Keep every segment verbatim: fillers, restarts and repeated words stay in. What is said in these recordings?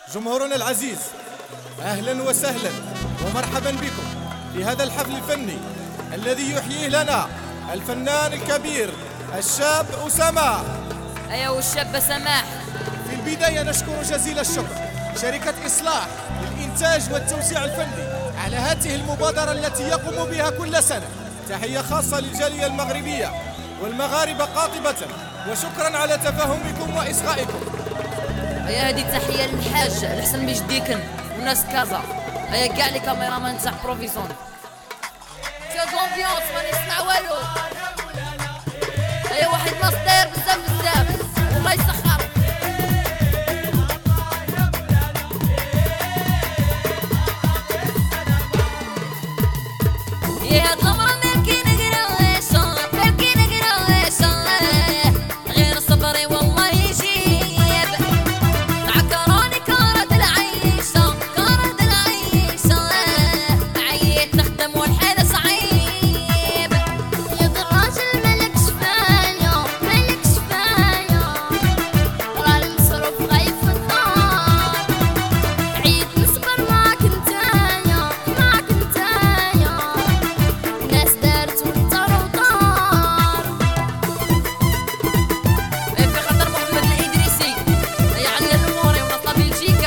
جمهورنا العزيز، أهلا وسهلا ومرحبا بكم في هذا الحفل الفني الذي يحييه لنا الفنان الكبير الشاب أسامة. أيوة الشاب سماح. في البداية نشكر جزيل الشكر شركة إصلاح للإنتاج والتوزيع الفني على هذه المبادرة التي يقوم بها كل سنة. تحية خاصة للجالية المغربية والمغاربة قاطبة، وشكرا على تفاهمكم وإصغائكم. هيا هذه تحية للحاج الحسن بجديكن وناس كازا. هيا كاع لي كاميرامان تاع بروفيسون. شاد لومبيونس ما نسمع والو. هيا واحد ناس داير بزاف بزاف والله يسخر. يا هاد الامر مالكي نقرا ويشا مالكي نقرا ويشا غير صبري والله يجيب. عكراني كارد العيشة كارد العيشة عييت نخدم والحال صعيب. يا الراجل مالك شفايا مالك شفايا راه المصروف غايب في الدار. عيد نصبر معاك نتايا معاك نتايا ناس دارت والدار ودار. في خاطر محمد الإدريسي هيا عليا الموري ونطلع بلجيكا.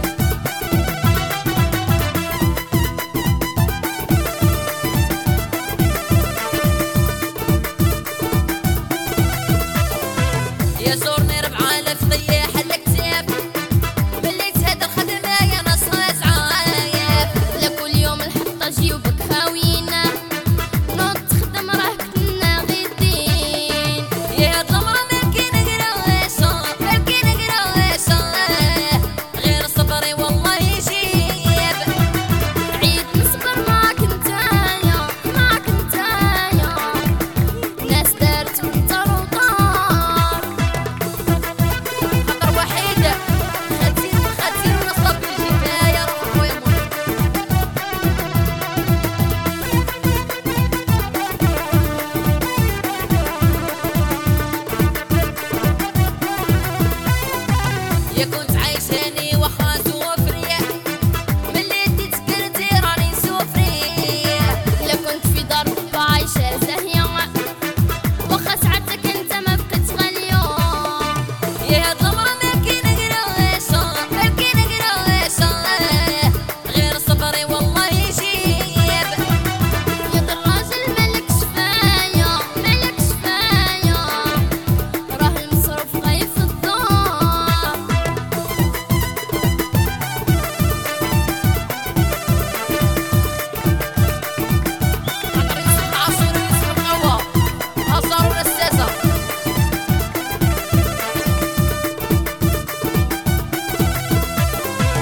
يا زورني ربع آلاف ضياح الكتاف بليت هاد الخدمة يا ناس عايف. لا كل يوم الحطة جيوبك خاوينا نوض تخدم راه كنا غيدين. يا هاد الامر مالكي نقرا ويشا مالكي نقرا ويشا غير صبري والله يجيب. عيد نصبر معاك نتايا معاك نتايا ناس دارت والدار ودار. خطر وحيدة خاتير خاتير ونصلة بلجيكا يا روح خويا مولي. يا كنت عايشاني